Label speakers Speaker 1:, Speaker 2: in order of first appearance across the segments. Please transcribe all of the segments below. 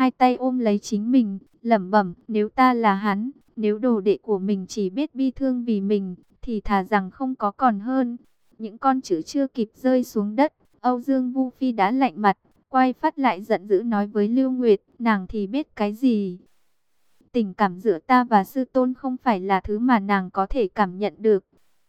Speaker 1: hai tay ôm lấy chính mình, lẩm bẩm, nếu ta là hắn, nếu đồ đệ của mình chỉ biết bi thương vì mình, thì thà rằng không có còn hơn. Những con chữ chưa kịp rơi xuống đất, Âu Dương Vu Phi đã lạnh mặt, quay phát lại giận dữ nói với Lưu Nguyệt, nàng thì biết cái gì? Tình cảm giữa ta và sư tôn không phải là thứ mà nàng có thể cảm nhận được.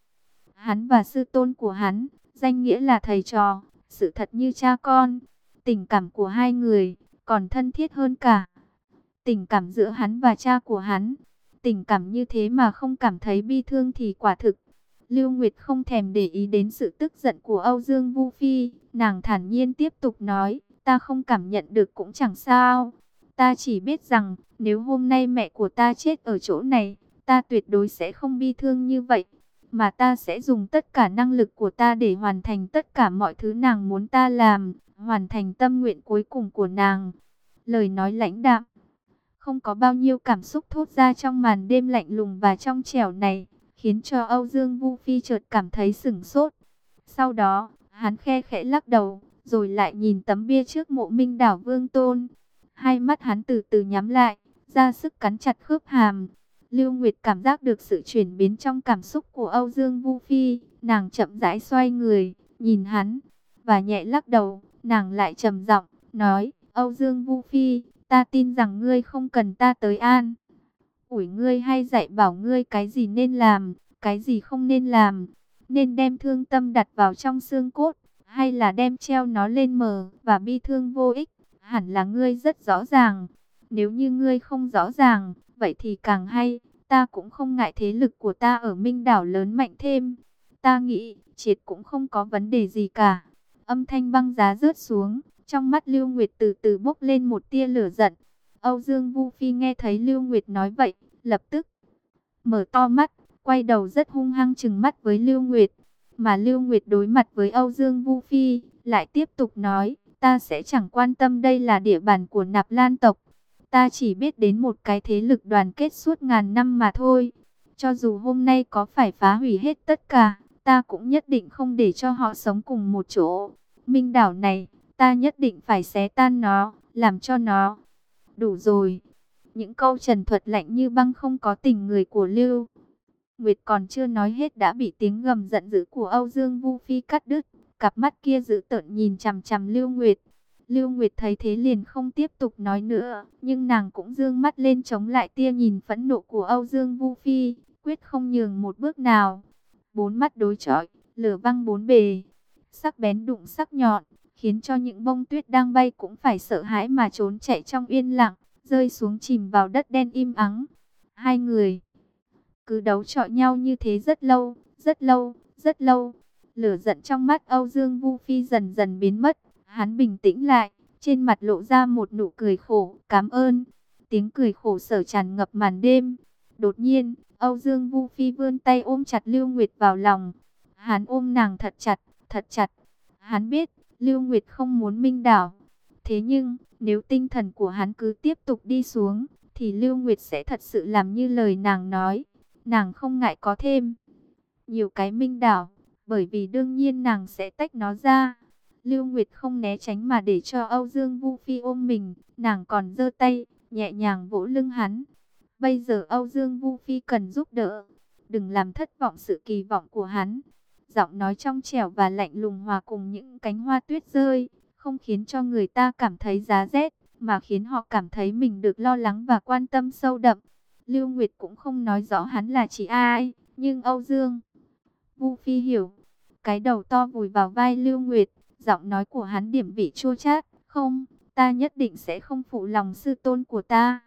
Speaker 1: Hắn và sư tôn của hắn, danh nghĩa là thầy trò, sự thật như cha con. Tình cảm của hai người còn thân thiết hơn cả tình cảm giữa hắn và cha của hắn. Tình cảm như thế mà không cảm thấy bi thương thì quả thực. Lưu Nguyệt không thèm để ý đến sự tức giận của Âu Dương Vu Phi, nàng thản nhiên tiếp tục nói, ta không cảm nhận được cũng chẳng sao. Ta chỉ biết rằng, nếu hôm nay mẹ của ta chết ở chỗ này, ta tuyệt đối sẽ không bi thương như vậy, mà ta sẽ dùng tất cả năng lực của ta để hoàn thành tất cả mọi thứ nàng muốn ta làm, hoàn thành tâm nguyện cuối cùng của nàng. Lời nói lãnh đạm, không có bao nhiêu cảm xúc thốt ra trong màn đêm lạnh lùng và trong trẻo này, khiến cho Âu Dương Vu Phi chợt cảm thấy sửng sốt. Sau đó, hắn khe khẽ lắc đầu, rồi lại nhìn tấm bia trước mộ Minh Đảo Vương Tôn. Hai mắt hắn từ từ nhắm lại, ra sức cắn chặt khớp hàm. Lưu Nguyệt cảm giác được sự chuyển biến trong cảm xúc của Âu Dương Vu Phi, nàng chậm rãi xoay người, nhìn hắn, và nhẹ lắc đầu, nàng lại trầm giọng, nói, Âu Dương Vu Phi, ta tin rằng ngươi không cần ta tới an ủi ngươi hay dạy bảo ngươi cái gì nên làm, cái gì không nên làm, nên đem thương tâm đặt vào trong xương cốt, hay là đem treo nó lên mờ và bi thương vô ích, hẳn là ngươi rất rõ ràng. Nếu như ngươi không rõ ràng, vậy thì càng hay, ta cũng không ngại thế lực của ta ở Minh Đảo lớn mạnh thêm. Ta nghĩ, triệt cũng không có vấn đề gì cả. Âm thanh băng giá rớt xuống, trong mắt Lưu Nguyệt từ từ bốc lên một tia lửa giận. Âu Dương Vu Phi nghe thấy Lưu Nguyệt nói vậy, lập tức mở to mắt, quay đầu rất hung hăng trừng mắt với Lưu Nguyệt. Mà Lưu Nguyệt đối mặt với Âu Dương Vu Phi, lại tiếp tục nói, ta sẽ chẳng quan tâm đây là địa bàn của Nạp Lan tộc. Ta chỉ biết đến một cái thế lực đoàn kết suốt ngàn năm mà thôi. Cho dù hôm nay có phải phá hủy hết tất cả, ta cũng nhất định không để cho họ sống cùng một chỗ. Minh Đảo này, ta nhất định phải xé tan nó, làm cho nó đủ rồi. Những câu trần thuật lạnh như băng không có tình người của Lưu Nguyệt còn chưa nói hết đã bị tiếng gầm giận dữ của Âu Dương Vu Phi cắt đứt. Cặp mắt kia dữ tợn nhìn chằm chằm Lưu Nguyệt. Lưu Nguyệt thấy thế liền không tiếp tục nói nữa, nhưng nàng cũng dương mắt lên chống lại tia nhìn phẫn nộ của Âu Dương Vu Phi, quyết không nhường một bước nào. Bốn mắt đối chọi, lửa văng bốn bề, sắc bén đụng sắc nhọn, khiến cho những bông tuyết đang bay cũng phải sợ hãi mà trốn chạy trong yên lặng, rơi xuống chìm vào đất đen im ắng. Hai người cứ đấu chọi nhau như thế rất lâu, rất lâu, rất lâu. Lửa giận trong mắt Âu Dương Vu Phi dần dần biến mất, hắn bình tĩnh lại, trên mặt lộ ra một nụ cười khổ, cảm ơn. Tiếng cười khổ sở tràn ngập màn đêm. Đột nhiên, Âu Dương Vu Phi vươn tay ôm chặt Lưu Nguyệt vào lòng. Hắn ôm nàng thật chặt, thật chặt. Hắn biết, Lưu Nguyệt không muốn Minh Đảo. Thế nhưng, nếu tinh thần của hắn cứ tiếp tục đi xuống, thì Lưu Nguyệt sẽ thật sự làm như lời nàng nói. Nàng không ngại có thêm nhiều cái Minh Đảo, bởi vì đương nhiên nàng sẽ tách nó ra. Lưu Nguyệt không né tránh mà để cho Âu Dương Vu Phi ôm mình, nàng còn giơ tay, nhẹ nhàng vỗ lưng hắn. Bây giờ Âu Dương Vu Phi cần giúp đỡ, đừng làm thất vọng sự kỳ vọng của hắn. Giọng nói trong trẻo và lạnh lùng hòa cùng những cánh hoa tuyết rơi, không khiến cho người ta cảm thấy giá rét, mà khiến họ cảm thấy mình được lo lắng và quan tâm sâu đậm. Lưu Nguyệt cũng không nói rõ hắn là chỉ ai, nhưng Âu Dương Vu Phi hiểu. Cái đầu to vùi vào vai Lưu Nguyệt, giọng nói của hắn điểm vị chua chát, không, ta nhất định sẽ không phụ lòng sư tôn của ta.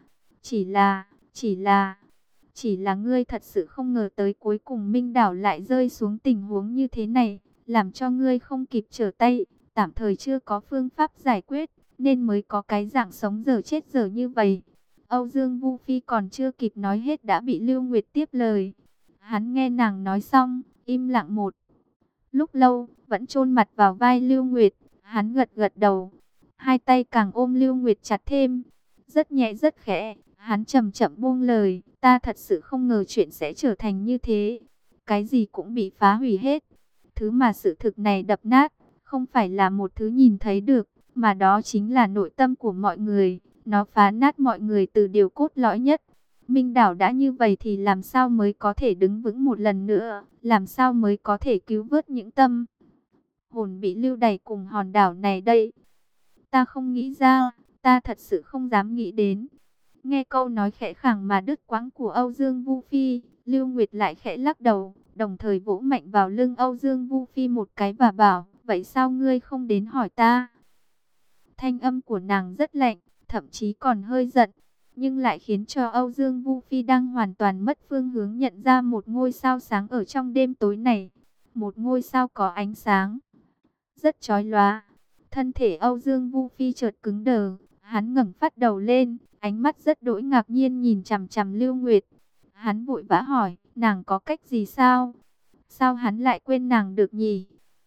Speaker 1: Chỉ là ngươi thật sự không ngờ tới cuối cùng Minh Đảo lại rơi xuống tình huống như thế này, làm cho ngươi không kịp trở tay, tạm thời chưa có phương pháp giải quyết, nên mới có cái dạng sống dở chết dở như vậy. Âu Dương Vu Phi còn chưa kịp nói hết đã bị Lưu Nguyệt tiếp lời. Hắn nghe nàng nói xong, im lặng một lúc lâu, vẫn chôn mặt vào vai Lưu Nguyệt. Hắn gật gật đầu, hai tay càng ôm Lưu Nguyệt chặt thêm, rất nhẹ rất khẽ. Hắn chậm chậm buông lời, ta thật sự không ngờ chuyện sẽ trở thành như thế. Cái gì cũng bị phá hủy hết. Thứ mà sự thực này đập nát, không phải là một thứ nhìn thấy được, mà đó chính là nội tâm của mọi người. Nó phá nát mọi người từ điều cốt lõi nhất. Minh đảo đã như vậy thì làm sao mới có thể đứng vững một lần nữa? Làm sao mới có thể cứu vớt những tâm hồn bị lưu đày cùng hòn đảo này đây? Ta không nghĩ ra, ta thật sự không dám nghĩ đến. Nghe câu nói khẽ khàng mà đứt quãng của Âu Dương Vu Phi, Lưu Nguyệt lại khẽ lắc đầu, đồng thời vỗ mạnh vào lưng Âu Dương Vu Phi một cái và bảo, vậy sao ngươi không đến hỏi ta? Thanh âm của nàng rất lạnh, thậm chí còn hơi giận, nhưng lại khiến cho Âu Dương Vu Phi đang hoàn toàn mất phương hướng nhận ra một ngôi sao sáng ở trong đêm tối này. Một ngôi sao có ánh sáng rất chói lóa. Thân thể Âu Dương Vu Phi chợt cứng đờ, hắn ngẩng phát đầu lên, ánh mắt rất đỗi ngạc nhiên nhìn chằm chằm Lưu Nguyệt. Hắn vội vã hỏi, nàng có cách gì sao? Sao hắn lại quên nàng được nhỉ?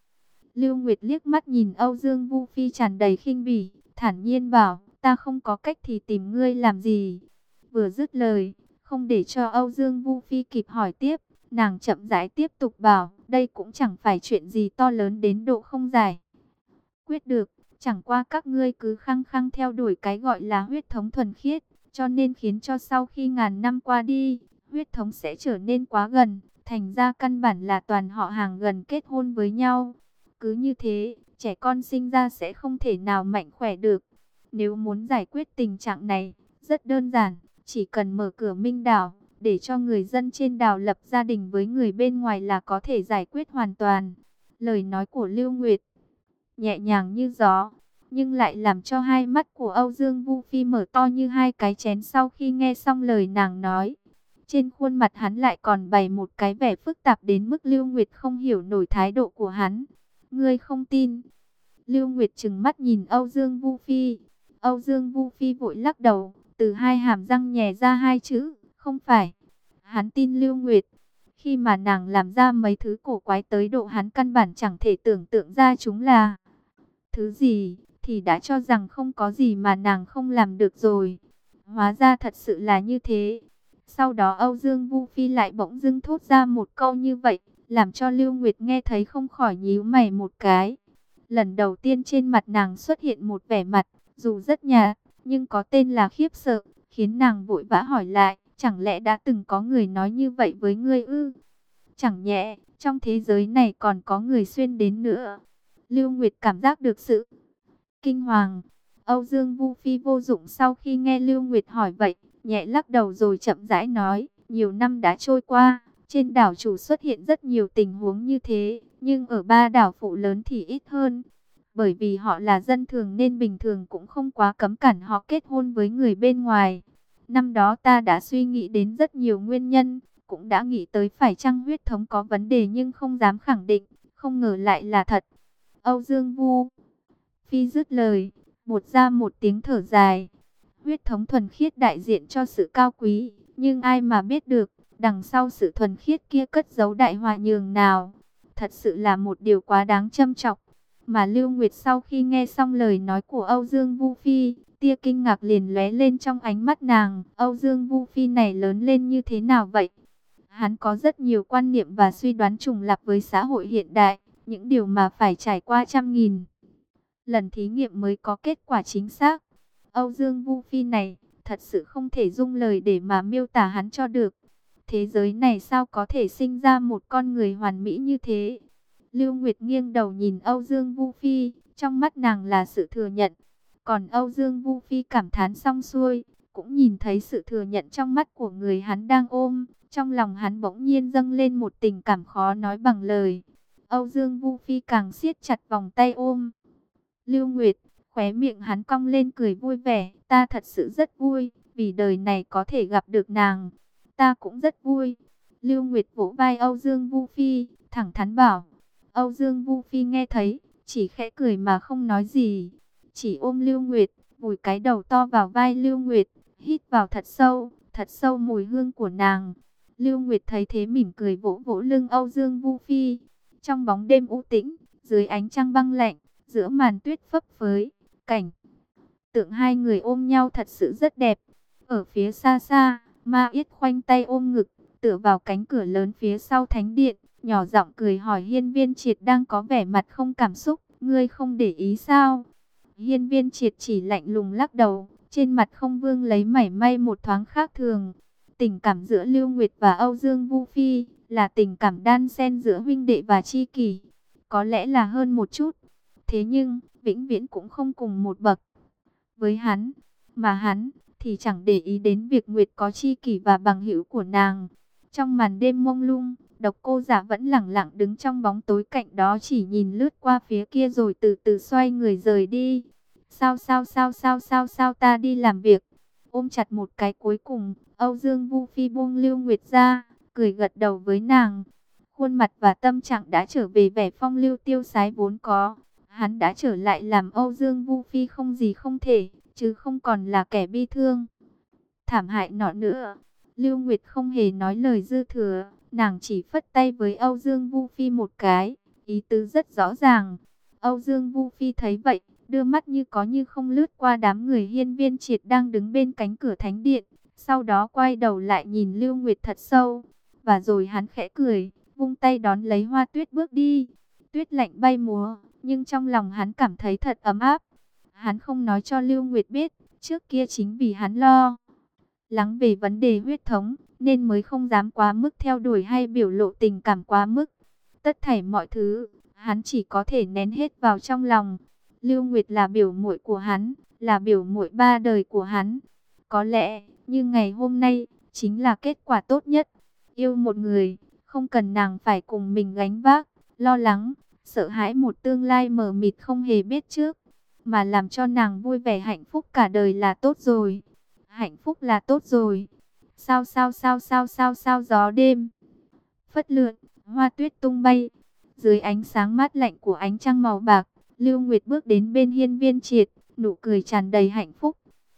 Speaker 1: Lưu Nguyệt liếc mắt nhìn Âu Dương Vu Phi tràn đầy khinh bỉ, thản nhiên bảo, ta không có cách thì tìm ngươi làm gì? Vừa dứt lời, không để cho Âu Dương Vu Phi kịp hỏi tiếp, nàng chậm rãi tiếp tục bảo, đây cũng chẳng phải chuyện gì to lớn đến độ không giải quyết được, chẳng qua các ngươi cứ khăng khăng theo đuổi cái gọi là huyết thống thuần khiết, cho nên khiến cho sau khi ngàn năm qua đi, huyết thống sẽ trở nên quá gần, thành ra căn bản là toàn họ hàng gần kết hôn với nhau. Cứ như thế, trẻ con sinh ra sẽ không thể nào mạnh khỏe được. Nếu muốn giải quyết tình trạng này, rất đơn giản, chỉ cần mở cửa Minh đảo, để cho người dân trên đảo lập gia đình với người bên ngoài là có thể giải quyết hoàn toàn. Lời nói của Lưu Nguyệt nhẹ nhàng như gió, nhưng lại làm cho hai mắt của Âu Dương Vu Phi mở to như hai cái chén sau khi nghe xong lời nàng nói. Trên khuôn mặt hắn lại còn bày một cái vẻ phức tạp đến mức Lưu Nguyệt không hiểu nổi thái độ của hắn. Ngươi không tin? Lưu Nguyệt trừng mắt nhìn Âu Dương Vu Phi. Âu Dương Vu Phi vội lắc đầu, từ hai hàm răng nhè ra hai chữ, không phải. Hắn tin Lưu Nguyệt. Khi mà nàng làm ra mấy thứ cổ quái tới độ hắn căn bản chẳng thể tưởng tượng ra chúng là thứ gì, thì đã cho rằng không có gì mà nàng không làm được rồi. Hóa ra thật sự là như thế. Sau đó Âu Dương Vu Phi lại bỗng dưng thốt ra một câu như vậy, làm cho Lưu Nguyệt nghe thấy không khỏi nhíu mày một cái. Lần đầu tiên trên mặt nàng xuất hiện một vẻ mặt, dù rất nhạt, nhưng có tên là khiếp sợ, khiến nàng vội vã hỏi lại, chẳng lẽ đã từng có người nói như vậy với ngươi ư? Chẳng nhẽ, trong thế giới này còn có người xuyên đến nữa. Lưu Nguyệt cảm giác được sự kinh hoàng. Âu Dương Vu Phi vô dụng sau khi nghe Lưu Nguyệt hỏi vậy, nhẹ lắc đầu rồi chậm rãi nói, nhiều năm đã trôi qua, trên đảo chủ xuất hiện rất nhiều tình huống như thế, nhưng ở ba đảo phụ lớn thì ít hơn. Bởi vì họ là dân thường nên bình thường cũng không quá cấm cản họ kết hôn với người bên ngoài. Năm đó ta đã suy nghĩ đến rất nhiều nguyên nhân, cũng đã nghĩ tới phải chăng huyết thống có vấn đề nhưng không dám khẳng định, không ngờ lại là thật. Âu Dương Vu Phi dứt lời, buột ra một tiếng thở dài. Huyết thống thuần khiết đại diện cho sự cao quý, nhưng ai mà biết được, đằng sau sự thuần khiết kia cất giấu đại hòa nhường nào. Thật sự là một điều quá đáng châm chọc. Mà Lưu Nguyệt sau khi nghe xong lời nói của Âu Dương Vu Phi, tia kinh ngạc liền lóe lên trong ánh mắt nàng. Âu Dương Vu Phi này lớn lên như thế nào vậy? Hắn có rất nhiều quan niệm và suy đoán trùng lặp với xã hội hiện đại, những điều mà phải trải qua trăm nghìn lần thí nghiệm mới có kết quả chính xác. Âu Dương Vu Phi này, thật sự không thể dung lời để mà miêu tả hắn cho được. Thế giới này sao có thể sinh ra một con người hoàn mỹ như thế? Lưu Nguyệt nghiêng đầu nhìn Âu Dương Vu Phi, trong mắt nàng là sự thừa nhận. Còn Âu Dương Vu Phi cảm thán xong xuôi, cũng nhìn thấy sự thừa nhận trong mắt của người hắn đang ôm. Trong lòng hắn bỗng nhiên dâng lên một tình cảm khó nói bằng lời. Âu Dương Vu Phi càng siết chặt vòng tay ôm Lưu Nguyệt, khóe miệng hắn cong lên cười vui vẻ. Ta thật sự rất vui, vì đời này có thể gặp được nàng. Ta cũng rất vui. Lưu Nguyệt vỗ vai Âu Dương Vu Phi, thẳng thắn bảo. Âu Dương Vu Phi nghe thấy, chỉ khẽ cười mà không nói gì. Chỉ ôm Lưu Nguyệt, vùi cái đầu to vào vai Lưu Nguyệt, hít vào thật sâu mùi hương của nàng. Lưu Nguyệt thấy thế mỉm cười vỗ vỗ lưng Âu Dương Vu Phi. Trong bóng đêm u tĩnh, dưới ánh trăng băng lạnh, giữa màn tuyết phấp phới, cảnh tượng hai người ôm nhau thật sự rất đẹp. Ở phía xa xa, Ma Yết khoanh tay ôm ngực, tựa vào cánh cửa lớn phía sau thánh điện, nhỏ giọng cười hỏi Hiên Viên Triệt đang có vẻ mặt không cảm xúc, ngươi không để ý sao? Hiên Viên Triệt chỉ lạnh lùng lắc đầu, trên mặt không vương lấy mảy may một thoáng khác thường. Tình cảm giữa Lưu Nguyệt và Âu Dương Vu Phi là tình cảm đan xen giữa huynh đệ và tri kỷ, có lẽ là hơn một chút. Thế nhưng, vĩnh viễn cũng không cùng một bậc với hắn, mà hắn thì chẳng để ý đến việc Nguyệt có tri kỷ và bằng hữu của nàng. Trong màn đêm mông lung, Độc Cô Giả vẫn lẳng lặng đứng trong bóng tối cạnh đó, chỉ nhìn lướt qua phía kia rồi từ từ xoay người rời đi. Sao ta đi làm việc. Ôm chặt một cái cuối cùng, Âu Dương Vu Phi buông Lưu Nguyệt ra, cười gật đầu với nàng. Khuôn mặt và tâm trạng đã trở về vẻ phong lưu tiêu sái vốn có. Hắn đã trở lại làm Âu Dương Vu Phi không gì không thể, chứ không còn là kẻ bi thương thảm hại nọ nữa. Lưu Nguyệt không hề nói lời dư thừa, nàng chỉ phất tay với Âu Dương Vu Phi một cái, ý tứ rất rõ ràng. Âu Dương Vu Phi thấy vậy, đưa mắt như có như không lướt qua đám người Hiên Viên Triệt đang đứng bên cánh cửa thánh điện, sau đó quay đầu lại nhìn Lưu Nguyệt thật sâu, và rồi hắn khẽ cười, vung tay đón lấy Hoa Tuyết bước đi. Tuyết lạnh bay múa, nhưng trong lòng hắn cảm thấy thật ấm áp. Hắn không nói cho Lưu Nguyệt biết, trước kia chính vì hắn lo lắng về vấn đề huyết thống, nên mới không dám quá mức theo đuổi hay biểu lộ tình cảm quá mức. Tất thảy mọi thứ, hắn chỉ có thể nén hết vào trong lòng. Lưu Nguyệt là biểu muội của hắn, là biểu muội ba đời của hắn. Có lẽ, như ngày hôm nay, chính là kết quả tốt nhất. Yêu một người, không cần nàng phải cùng mình gánh vác, lo lắng, sợ hãi một tương lai mờ mịt không hề biết trước, mà làm cho nàng vui vẻ hạnh phúc cả đời là tốt rồi. Hạnh phúc là tốt rồi. Sao gió đêm phất lượn, hoa tuyết tung bay. Dưới ánh sáng mát lạnh của ánh trăng màu bạc, Lưu Nguyệt bước đến bên Hiên Viên Triệt, nụ cười tràn đầy hạnh phúc.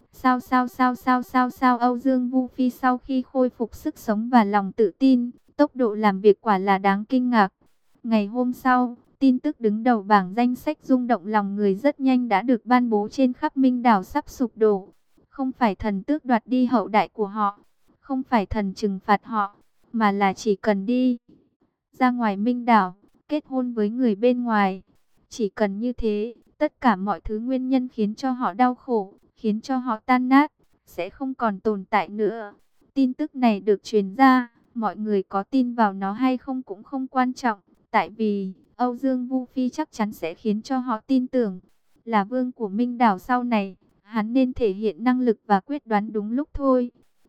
Speaker 1: Âu Dương Vu Phi sau khi khôi phục sức sống và lòng tự tin, tốc độ làm việc quả là đáng kinh ngạc. Ngày hôm sau, tin tức đứng đầu bảng danh sách rung động lòng người rất nhanh đã được ban bố trên khắp Minh Đảo sắp sụp đổ. Không phải thần tước đoạt đi hậu đại của họ, không phải thần trừng phạt họ, mà là chỉ cần đi ra ngoài Minh Đảo, kết hôn với người bên ngoài. Chỉ cần như thế, tất cả mọi thứ nguyên nhân khiến cho họ đau khổ, khiến cho họ tan nát, sẽ không còn tồn tại nữa. Tin tức này được truyền ra, mọi người có tin vào nó hay không cũng không quan trọng, tại vì Âu Dương Vu Phi chắc chắn sẽ khiến cho họ tin tưởng. Là vương của Minh Đảo sau này, hắn nên thể hiện năng lực và quyết đoán đúng lúc thôi.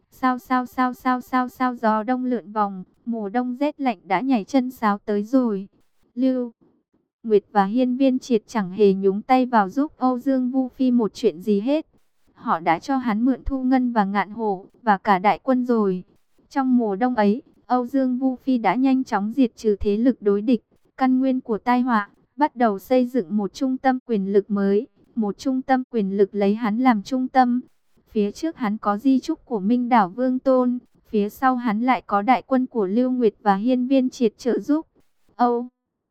Speaker 1: Gió đông lượn vòng, mùa đông rét lạnh đã nhảy chân sáo tới rồi. Lưu Nguyệt và Hiên Viên Triệt chẳng hề nhúng tay vào giúp Âu Dương Vu Phi một chuyện gì hết. Họ đã cho hắn mượn Thu Ngân và Ngạn Hổ và cả đại quân rồi. Trong mùa đông ấy, Âu Dương Vu Phi đã nhanh chóng diệt trừ thế lực đối địch, căn nguyên của tai họa, bắt đầu xây dựng một trung tâm quyền lực mới. Một trung tâm quyền lực lấy hắn làm trung tâm. Phía trước hắn có di trúc của Minh Đảo Vương Tôn, phía sau hắn lại có đại quân của Lưu Nguyệt và Hiên Viên Triệt trợ giúp. Âu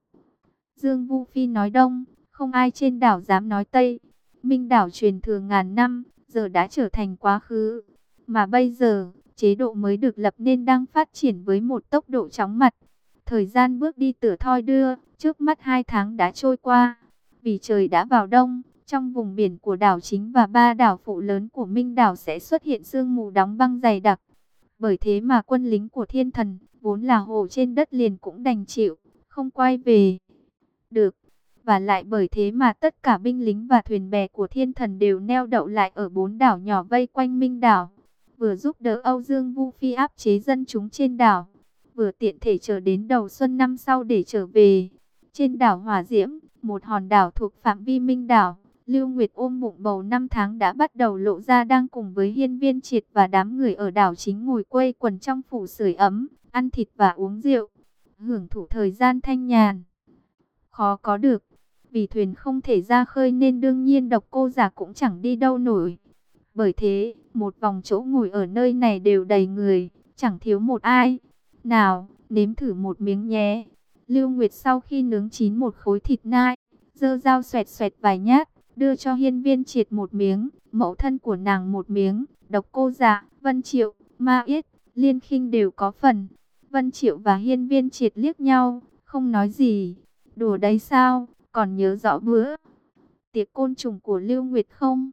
Speaker 1: Dương Vu Phi nói đông, không ai trên đảo dám nói tây. Minh Đảo truyền thừa ngàn năm, giờ đã trở thành quá khứ. Mà bây giờ, chế độ mới được lập nên đang phát triển với một tốc độ chóng mặt. Thời gian bước đi tựa thoi đưa, trước mắt 2 tháng đã trôi qua. Vì trời đã vào đông, trong vùng biển của đảo chính và 3 đảo phụ lớn của Minh Đảo sẽ xuất hiện sương mù đóng băng dày đặc. Bởi thế mà quân lính của thiên thần, vốn là hồ trên đất liền cũng đành chịu, không quay về được. Và lại bởi thế mà tất cả binh lính và thuyền bè của thiên thần đều neo đậu lại ở 4 đảo nhỏ vây quanh Minh Đảo. Vừa giúp đỡ Âu Dương Vu Phi áp chế dân chúng trên đảo, vừa tiện thể chờ đến đầu xuân năm sau để trở về. Trên đảo Hỏa Diễm, một hòn đảo thuộc phạm vi Minh Đảo, Lưu Nguyệt ôm bụng bầu 5 tháng đã bắt đầu lộ ra, đang cùng với Hiên Viên Triệt và đám người ở đảo chính ngồi quây quần trong phủ sưởi ấm, ăn thịt và uống rượu, hưởng thụ thời gian thanh nhàn. Khó có được, vì thuyền không thể ra khơi nên đương nhiên Độc Cô Giả cũng chẳng đi đâu nổi. Bởi thế, một vòng chỗ ngồi ở nơi này đều đầy người, chẳng thiếu một ai. Nào, nếm thử một miếng nhé. Lưu Nguyệt sau khi nướng chín một khối thịt nai, giơ dao xoẹt xoẹt vài nhát, đưa cho Hiên Viên Triệt một miếng, mẫu thân của nàng một miếng. Độc Cô Giả, Vân Triệu, Ma Yết, Liên Khinh đều có phần. Vân Triệu và Hiên Viên Triệt liếc nhau, không nói gì. Đùa đấy sao, còn nhớ rõ bữa tiệc côn trùng của Lưu Nguyệt không?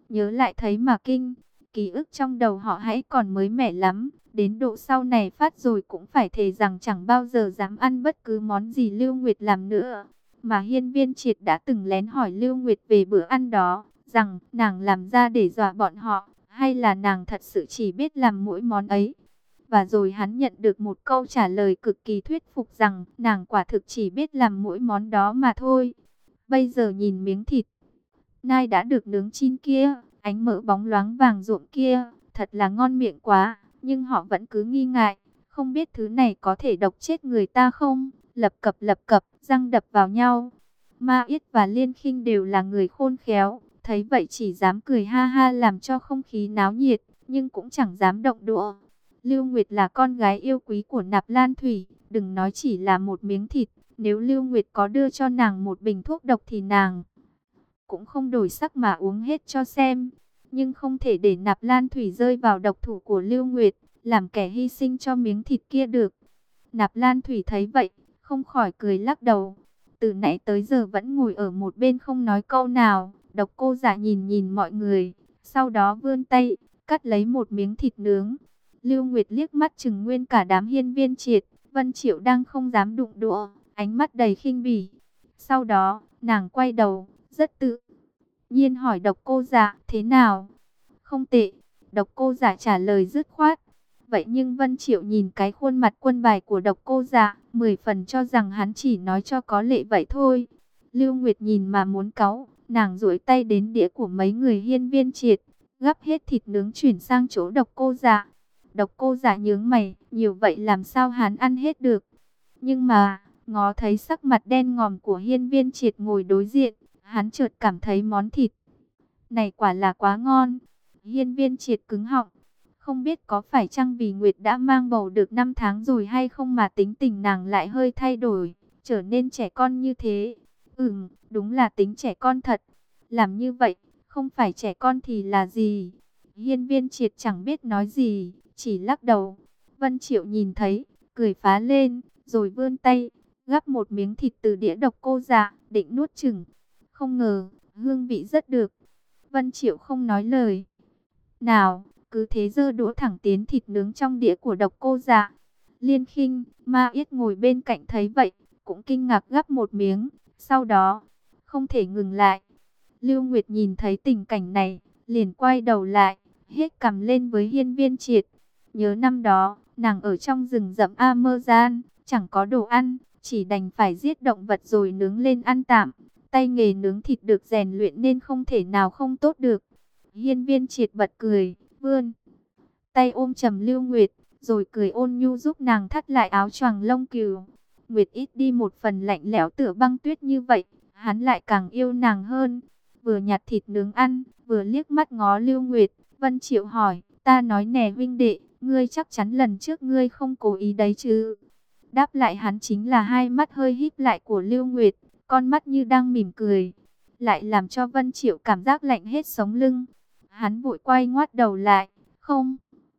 Speaker 1: nhớ lại thấy mà kinh. Ký ức trong đầu họ hãy còn mới mẻ lắm, đến độ sau này phát rồi cũng phải thề rằng chẳng bao giờ dám ăn bất cứ món gì Lưu Nguyệt làm nữa. Mà Hiên Viên Triệt đã từng lén hỏi Lưu Nguyệt về bữa ăn đó, rằng nàng làm ra để dọa bọn họ, hay là nàng thật sự chỉ biết làm mỗi món ấy. Và rồi hắn nhận được một câu trả lời cực kỳ thuyết phục rằng nàng quả thực chỉ biết làm mỗi món đó mà thôi. Bây giờ nhìn miếng thịt nai đã được nướng chín kia, ánh mỡ bóng loáng vàng rộm kia, thật là ngon miệng quá, nhưng họ vẫn cứ nghi ngại, không biết thứ này có thể độc chết người ta không, lập cập, răng đập vào nhau. Ma Yết và Liên Khinh đều là người khôn khéo, thấy vậy chỉ dám cười ha ha làm cho không khí náo nhiệt, nhưng cũng chẳng dám động đũa. Lưu Nguyệt là con gái yêu quý của Nạp Lan Thủy, đừng nói chỉ là một miếng thịt, nếu Lưu Nguyệt có đưa cho nàng một bình thuốc độc thì nàng cũng không đổi sắc mà uống hết cho xem. Nhưng không thể để Nạp Lan Thủy rơi vào độc thủ của Lưu Nguyệt, làm kẻ hy sinh cho miếng thịt kia được. Nạp Lan Thủy thấy vậy, không khỏi cười lắc đầu. Từ nãy tới giờ vẫn ngồi ở một bên không nói câu nào. Độc Cô Dạ nhìn nhìn mọi người, sau đó vươn tay, cắt lấy một miếng thịt nướng. Lưu Nguyệt liếc mắt chừng nguyên cả đám Hiên Viên Triệt, Vân Triệu đang không dám đụng đũa, ánh mắt đầy khinh bỉ. Sau đó, nàng quay đầu, rất tự nhiên hỏi Độc Cô Dạ, thế nào? Không tệ, Độc Cô Dạ trả lời dứt khoát. Vậy nhưng Vân Triệu nhìn cái khuôn mặt quân bài của Độc Cô Dạ, 10 phần cho rằng hắn chỉ nói cho có lệ vậy thôi. Lưu Nguyệt nhìn mà muốn cáu, nàng duỗi tay đến đĩa của mấy người Hiên Viên Triệt, gắp hết thịt nướng chuyển sang chỗ Độc Cô Dạ. Độc Cô Dạ nhướng mày, nhiều vậy làm sao hắn ăn hết được? Nhưng mà, ngó thấy sắc mặt đen ngòm của Hiên Viên Triệt ngồi đối diện, hắn chợt cảm thấy món thịt này quả là quá ngon. Hiên Viên Triệt cứng họng, không biết có phải chăng vì Nguyệt đã mang bầu được 5 tháng rồi hay không mà tính tình nàng lại hơi thay đổi, trở nên trẻ con như thế. Đúng là tính trẻ con thật. Làm như vậy, không phải trẻ con thì là gì? Hiên Viên Triệt chẳng biết nói gì, chỉ lắc đầu. Vân Triệu nhìn thấy, cười phá lên, rồi vươn tay, gắp một miếng thịt từ đĩa Độc Cô Dạ, định nuốt chửng. Không ngờ, hương vị rất được. Vân Triệu không nói lời nào, cứ thế giơ đũa thẳng tiến thịt nướng trong đĩa của Độc Cô Dạ. Liên Khinh, Ma Yết ngồi bên cạnh thấy vậy, cũng kinh ngạc gắp một miếng, sau đó không thể ngừng lại. Lưu Nguyệt nhìn thấy tình cảnh này, liền quay đầu lại, hết cằm lên với Hiên Viên Triệt. Nhớ năm đó, nàng ở trong rừng rậm Amazon, chẳng có đồ ăn, chỉ đành phải giết động vật rồi nướng lên ăn tạm. Tay nghề nướng thịt được rèn luyện nên không thể nào không tốt được. Hiên Viên Triệt bật cười, vươn tay ôm chầm Lưu Nguyệt, rồi cười ôn nhu giúp nàng thắt lại áo choàng lông cừu. Nguyệt ít đi một phần lạnh lẽo tựa băng tuyết như vậy, hắn lại càng yêu nàng hơn. Vừa nhặt thịt nướng ăn, vừa liếc mắt ngó Lưu Nguyệt. Vân Triệu hỏi, ta nói nè huynh đệ, ngươi chắc chắn lần trước ngươi không cố ý đấy chứ? Đáp lại hắn chính là hai mắt hơi híp lại của Lưu Nguyệt, con mắt như đang mỉm cười, lại làm cho Vân Triệu cảm giác lạnh hết sống lưng. Hắn vội quay ngoắt đầu lại, không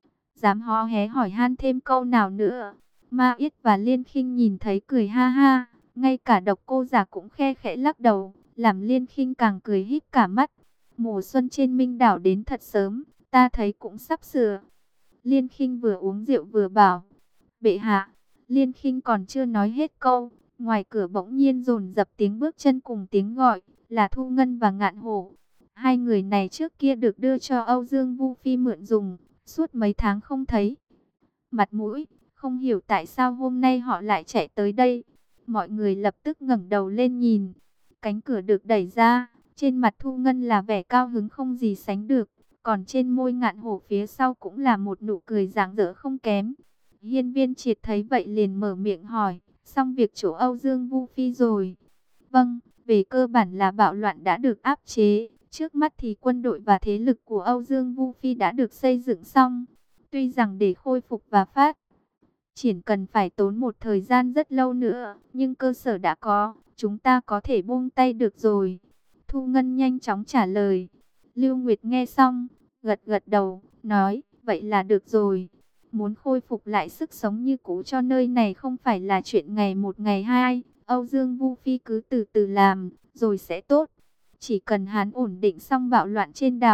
Speaker 1: dám hó hé hỏi han thêm câu nào nữa. Ma Yết và Liên Khinh nhìn thấy cười ha ha, ngay cả Độc Cô Dạ cũng khe khẽ lắc đầu, làm Liên Khinh càng cười híp cả mắt. Mùa xuân trên Minh đảo đến thật sớm, ta thấy cũng sắp sửa. Liên Khinh vừa uống rượu vừa bảo, bệ hạ. Liên Khinh còn chưa nói hết câu, ngoài cửa bỗng nhiên dồn dập tiếng bước chân cùng tiếng gọi, là Thu Ngân và Ngạn Hổ. Hai người này trước kia được đưa cho Âu Dương Vu Phi mượn dùng, suốt mấy tháng không thấy mặt mũi, không hiểu tại sao hôm nay họ lại chạy tới đây. Mọi người lập tức ngẩng đầu lên nhìn, cánh cửa được đẩy ra, trên mặt Thu Ngân là vẻ cao hứng không gì sánh được, còn trên môi Ngạn Hổ phía sau cũng là một nụ cười rạng rỡ không kém. Hiên Viên Triệt thấy vậy liền mở miệng hỏi, xong việc chỗ Âu Dương Vu Phi rồi? Vâng, về cơ bản là bạo loạn đã được áp chế. Trước mắt thì quân đội và thế lực của Âu Dương Vu Phi đã được xây dựng xong. Tuy rằng để khôi phục và phát triển cần phải tốn một thời gian rất lâu nữa, nhưng cơ sở đã có, chúng ta có thể buông tay được rồi. Thu Ngân nhanh chóng trả lời. Lưu Nguyệt nghe xong, gật gật đầu, nói, vậy là được rồi. Muốn khôi phục lại sức sống như cũ cho nơi này không phải là chuyện ngày một ngày hai. Âu Dương Vu Phi cứ từ từ làm, rồi sẽ tốt. Chỉ cần hắn ổn định xong bạo loạn trên đảo,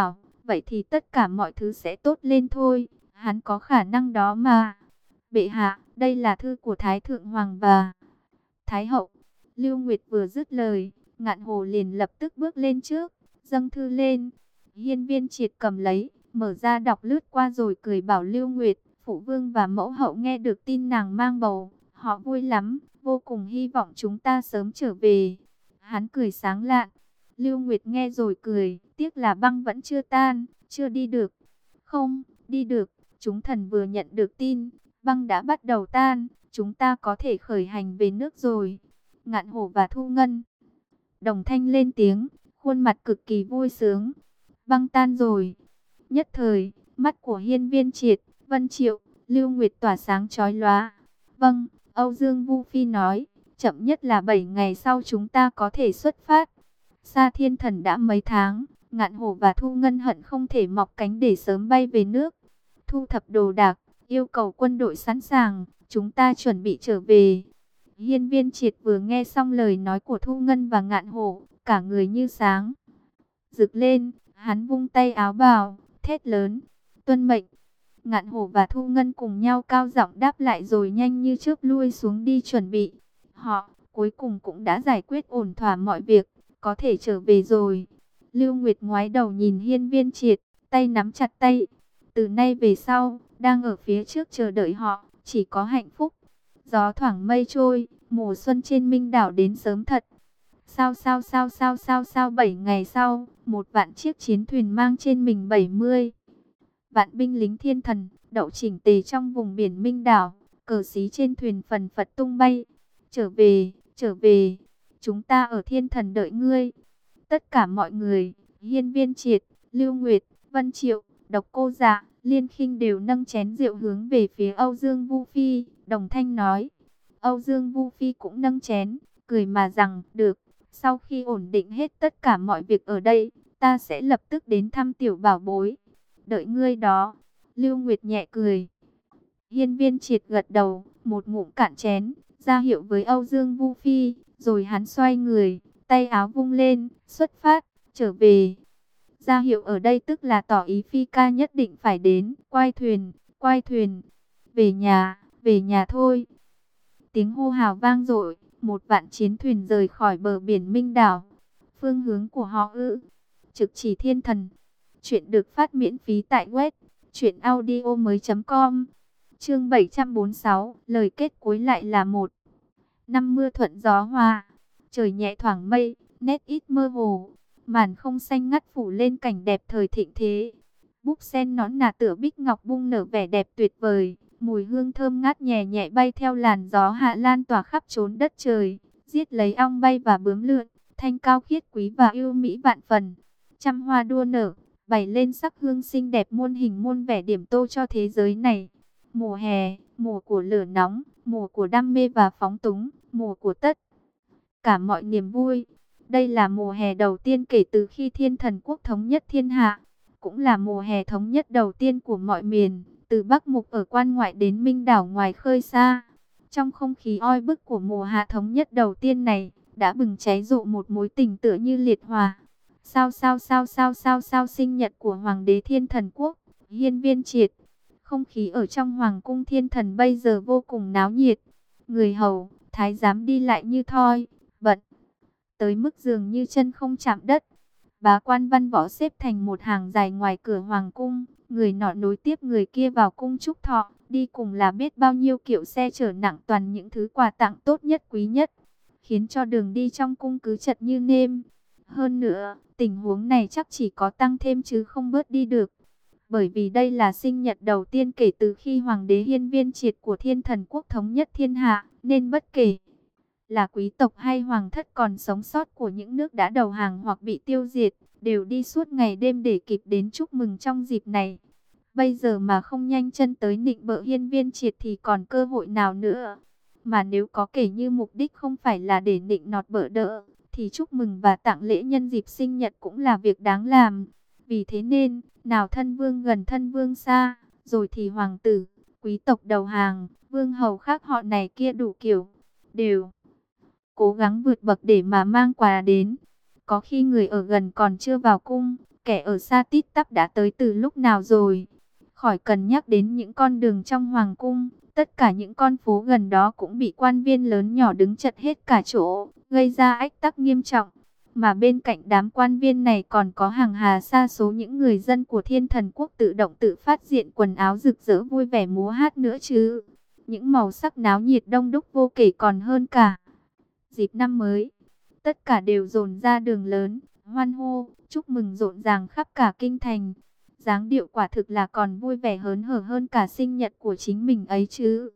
Speaker 1: vậy thì tất cả mọi thứ sẽ tốt lên thôi. Hắn có khả năng đó mà. Bệ hạ, đây là thư của Thái Thượng Hoàng và Thái Hậu. Lưu Nguyệt vừa dứt lời, Ngạn Hổ liền lập tức bước lên trước, dâng thư lên. Hiên Viên Triệt cầm lấy, mở ra đọc lướt qua rồi cười bảo Lưu Nguyệt, phụ vương và mẫu hậu nghe được tin nàng mang bầu, họ vui lắm, vô cùng hy vọng chúng ta sớm trở về. Hắn cười sáng lạn. Lưu Nguyệt nghe rồi cười, tiếc là băng vẫn chưa tan, chưa đi được. Không, đi được, chúng thần vừa nhận được tin, băng đã bắt đầu tan, chúng ta có thể khởi hành về nước rồi. Ngạn Hổ và Thu Ngân đồng thanh lên tiếng, khuôn mặt cực kỳ vui sướng. Băng tan rồi. Nhất thời, mắt của Hiên Viên Triệt, Vân Triệu, Lưu Nguyệt tỏa sáng chói lóa. Vâng, Âu Dương Vu Phi nói, chậm nhất là 7 ngày sau chúng ta có thể xuất phát. Xa Thiên Thần đã mấy tháng, Ngạn Hổ và Thu Ngân hận không thể mọc cánh để sớm bay về nước. Thu thập đồ đạc, yêu cầu quân đội sẵn sàng, chúng ta chuẩn bị trở về. Hiên Viên Triệt vừa nghe xong lời nói của Thu Ngân và Ngạn Hổ, cả người như sáng rực lên, hắn vung tay áo bào, thét lớn, tuân mệnh. Ngạn Hổ và Thu Ngân cùng nhau cao giọng đáp lại rồi nhanh như chớp lui xuống đi chuẩn bị. Họ cuối cùng cũng đã giải quyết ổn thỏa mọi việc, có thể trở về rồi. Lưu Nguyệt ngoái đầu nhìn Hiên Viên Triệt, tay nắm chặt tay. Từ nay về sau, đang ở phía trước chờ đợi họ, chỉ có hạnh phúc. Gió thoảng mây trôi, mùa xuân trên Minh đảo đến sớm thật. Sao 7 ngày sau, một vạn chiếc chiến thuyền mang trên mình 70 vạn binh lính thiên thần, đậu chỉnh tề trong vùng biển Minh đảo, cờ xí trên thuyền phần phật tung bay. Trở về, chúng ta ở thiên thần đợi ngươi. Tất cả mọi người, Hiên Viên Triệt, Lưu Nguyệt, Vân Triệu, Độc Cô Dạ, Liên Khinh đều nâng chén rượu hướng về phía Âu Dương Vu Phi, đồng thanh nói. Âu Dương Vu Phi cũng nâng chén, cười mà rằng, được, sau khi ổn định hết tất cả mọi việc ở đây, ta sẽ lập tức đến thăm tiểu bảo bối. Đợi ngươi đó. Lưu Nguyệt nhẹ cười. Hiên Viên Triệt gật đầu, một ngụm cạn chén, ra hiệu với Âu Dương Vu Phi, rồi hắn xoay người, tay áo vung lên, xuất phát, trở về. Ra hiệu ở đây tức là tỏ ý Phi ca nhất định phải đến, quay thuyền, về nhà thôi. Tiếng hô hào vang dội, một vạn chiến thuyền rời khỏi bờ biển Minh đảo. Phương hướng của họ trực chỉ thiên thần. Chuyện được phát miễn phí tại web truyệnaudiomoi.com. Chương 746, lời kết cuối lại là một năm mưa thuận gió hòa. Trời nhẹ thoảng mây, nét ít mơ hồ, màn không xanh ngắt phủ lên cảnh đẹp thời thịnh thế. Búp sen nõn nà tựa bích ngọc bung nở vẻ đẹp tuyệt vời, mùi hương thơm ngát nhẹ nhẹ bay theo làn gió hạ lan tỏa khắp chốn đất trời, giết lấy ong bay và bướm lượn, thanh cao khiết quý và yêu mỹ vạn phần. Trăm hoa đua nở, bày lên sắc hương xinh đẹp muôn hình muôn vẻ điểm tô cho thế giới này. Mùa hè, mùa của lửa nóng, mùa của đam mê và phóng túng, mùa của tất cả mọi niềm vui. Đây là mùa hè đầu tiên kể từ khi Thiên Thần Quốc thống nhất thiên hạ, cũng là mùa hè thống nhất đầu tiên của mọi miền, từ Bắc Mục ở quan ngoại đến Minh đảo ngoài khơi xa. Trong không khí oi bức của mùa hạ thống nhất đầu tiên này, đã bừng cháy rộ một mối tình tựa như liệt hỏa. Sao sinh nhật của Hoàng đế Thiên Thần Quốc, Hiên Viên Triệt. Không khí ở trong Hoàng cung Thiên Thần bây giờ vô cùng náo nhiệt. Người hầu, thái giám đi lại như thoi, bận, tới mức dường như chân không chạm đất. Bá quan văn võ xếp thành một hàng dài ngoài cửa Hoàng cung, người nọ nối tiếp người kia vào cung chúc thọ, đi cùng là biết bao nhiêu kiệu xe chở nặng toàn những thứ quà tặng tốt nhất quý nhất, khiến cho đường đi trong cung cứ chật như nêm. Hơn nữa, tình huống này chắc chỉ có tăng thêm chứ không bớt đi được. Bởi vì đây là sinh nhật đầu tiên kể từ khi Hoàng đế Hiên Viên Triệt của Thiên Thần Quốc thống nhất thiên hạ, nên bất kể là quý tộc hay hoàng thất còn sống sót của những nước đã đầu hàng hoặc bị tiêu diệt, đều đi suốt ngày đêm để kịp đến chúc mừng trong dịp này. Bây giờ mà không nhanh chân tới nịnh bợ Hiên Viên Triệt thì còn cơ hội nào nữa. Mà nếu có kể như mục đích không phải là để nịnh nọt bợ đỡ, thì chúc mừng và tặng lễ nhân dịp sinh nhật cũng là việc đáng làm. Vì thế nên, nào thân vương gần thân vương xa, rồi thì hoàng tử, quý tộc đầu hàng, vương hầu khác họ này kia đủ kiểu, đều cố gắng vượt bậc để mà mang quà đến. Có khi người ở gần còn chưa vào cung, kẻ ở xa tít tắp đã tới từ lúc nào rồi. Khỏi cần nhắc đến những con đường trong hoàng cung, tất cả những con phố gần đó cũng bị quan viên lớn nhỏ đứng chật hết cả chỗ, gây ra ách tắc nghiêm trọng. Mà bên cạnh đám quan viên này còn có hàng hà sa số những người dân của Thiên Thần Quốc tự động tự phát diện quần áo rực rỡ vui vẻ múa hát nữa chứ. Những màu sắc náo nhiệt đông đúc vô kể còn hơn cả dịp năm mới. Tất cả đều dồn ra đường lớn, hoan hô, chúc mừng rộn ràng khắp cả kinh thành. Dáng điệu quả thực là còn vui vẻ hớn hở hơn cả sinh nhật của chính mình ấy chứ.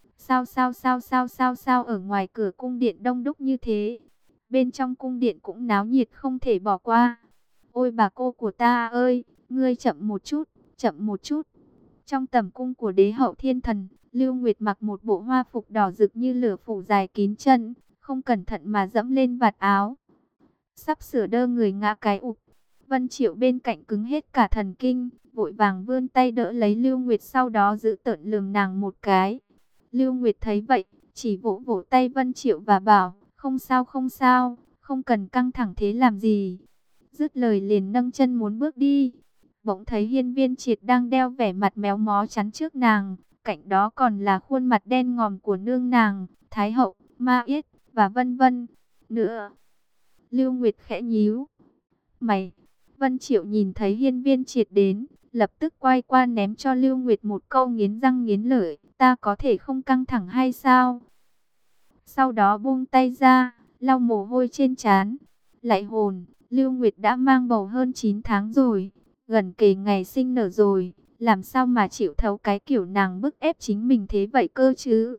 Speaker 1: Sao ở ngoài cửa cung điện đông đúc như thế. Bên trong cung điện cũng náo nhiệt không thể bỏ qua. Ôi bà cô của ta ơi, ngươi chậm một chút, chậm một chút. Trong tầm cung của đế hậu Thiên Thần, Lưu Nguyệt mặc một bộ hoa phục đỏ rực như lửa phủ dài kín chân, không cẩn thận mà dẫm lên vạt áo. Sắp sửa đơ người ngã cái ụp. Vân Triệu bên cạnh cứng hết cả thần kinh, vội vàng vươn tay đỡ lấy Lưu Nguyệt, sau đó giữ tợn lườm nàng một cái. Lưu Nguyệt thấy vậy, chỉ vỗ vỗ tay Vân Triệu và bảo, không sao không sao, không cần căng thẳng thế làm gì. Dứt lời liền nâng chân muốn bước đi. Bỗng thấy Hiên Viên Triệt đang đeo vẻ mặt méo mó chắn trước nàng, cạnh đó còn là khuôn mặt đen ngòm của nương nàng, Thái hậu, Ma Yết và vân vân nữa. Lưu Nguyệt khẽ nhíu mày. Vân Triệu nhìn thấy Hiên Viên Triệt đến, lập tức quay qua ném cho Lưu Nguyệt một câu nghiến răng nghiến lợi, ta có thể không căng thẳng hay sao? Sau đó buông tay ra, lau mồ hôi trên trán. Lạy hồn, Lưu Nguyệt đã mang bầu hơn 9 tháng rồi, gần kề ngày sinh nở rồi, làm sao mà chịu thấu cái kiểu nàng bức ép chính mình thế vậy cơ chứ?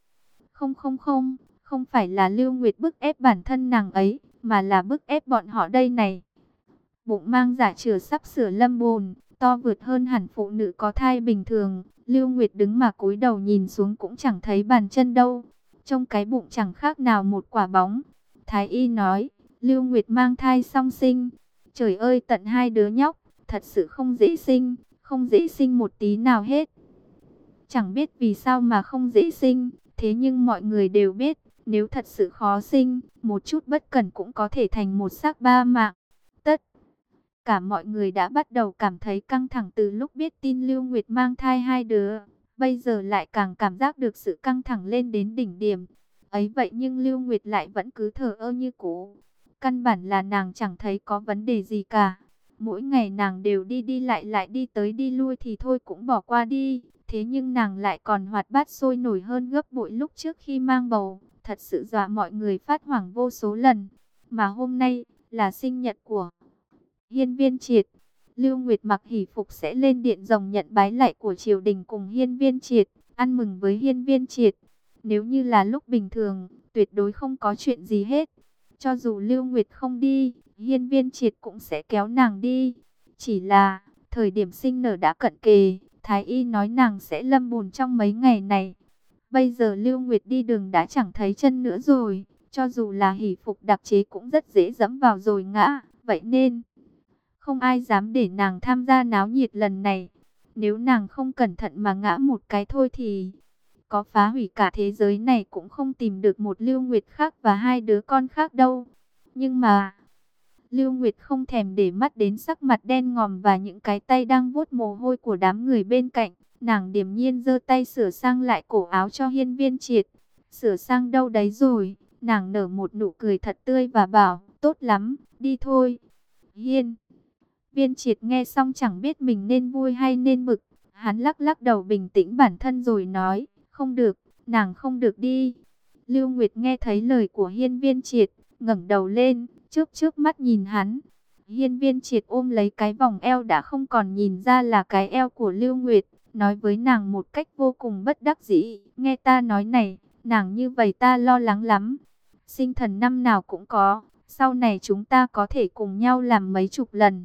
Speaker 1: Không phải là Lưu Nguyệt bức ép bản thân nàng ấy, mà là bức ép bọn họ đây này. Bụng mang giả chửa sắp sửa lâm bồn, to vượt hơn hẳn phụ nữ có thai bình thường. Lưu Nguyệt đứng mà cúi đầu nhìn xuống cũng chẳng thấy bàn chân đâu. Trong cái bụng chẳng khác nào một quả bóng. Thái y nói, Lưu Nguyệt mang thai song sinh. Trời ơi, tận 2 đứa nhóc, thật sự không dễ sinh một tí nào hết. Chẳng biết vì sao mà không dễ sinh, thế nhưng mọi người đều biết, nếu thật sự khó sinh, một chút bất cẩn cũng có thể thành một xác ba mạng. Tất cả mọi người đã bắt đầu cảm thấy căng thẳng từ lúc biết tin Lưu Nguyệt mang thai 2 đứa. Bây giờ lại càng cảm giác được sự căng thẳng lên đến đỉnh điểm. Ấy vậy nhưng Lưu Nguyệt lại vẫn cứ thờ ơ như cũ. Căn bản là nàng chẳng thấy có vấn đề gì cả. Mỗi ngày nàng đều đi lại đi tới đi lui thì thôi cũng bỏ qua đi. Thế nhưng nàng lại còn hoạt bát sôi nổi hơn gấp bội lúc trước khi mang bầu. Thật sự dọa mọi người phát hoảng vô số lần. Mà hôm nay là sinh nhật của Hiên Viên Triệt. Lưu Nguyệt mặc hỷ phục sẽ lên điện rồng nhận bái lạy của triều đình cùng Hiên Viên Triệt, ăn mừng với Hiên Viên Triệt. Nếu như là lúc bình thường, tuyệt đối không có chuyện gì hết. Cho dù Lưu Nguyệt không đi, Hiên Viên Triệt cũng sẽ kéo nàng đi. Chỉ là, thời điểm sinh nở đã cận kề, Thái y nói nàng sẽ lâm bồn trong mấy ngày này. Bây giờ Lưu Nguyệt đi đường đã chẳng thấy chân nữa rồi, cho dù là hỷ phục đặc chế cũng rất dễ dẫm vào rồi ngã, vậy nên không ai dám để nàng tham gia náo nhiệt lần này. Nếu nàng không cẩn thận mà ngã một cái thôi thì có phá hủy cả thế giới này cũng không tìm được một Lưu Nguyệt khác và 2 đứa con khác đâu. Nhưng mà Lưu Nguyệt không thèm để mắt đến sắc mặt đen ngòm và những cái tay đang vuốt mồ hôi của đám người bên cạnh. Nàng điềm nhiên giơ tay sửa sang lại cổ áo cho Hiên Viên Triệt. Sửa sang đâu đấy rồi, nàng nở một nụ cười thật tươi và bảo, tốt lắm, đi thôi. Hiên Viên Triệt nghe xong chẳng biết mình nên vui hay nên bực. Hắn lắc lắc đầu bình tĩnh bản thân rồi nói, không được, nàng không được đi. Lưu Nguyệt nghe thấy lời của Hiên Viên Triệt, ngẩng đầu lên, chớp mắt nhìn hắn. Hiên Viên Triệt ôm lấy cái vòng eo đã không còn nhìn ra là cái eo của Lưu Nguyệt, nói với nàng một cách vô cùng bất đắc dĩ, nghe ta nói này, nàng như vậy ta lo lắng lắm. Sinh thần năm nào cũng có, sau này chúng ta có thể cùng nhau làm mấy chục lần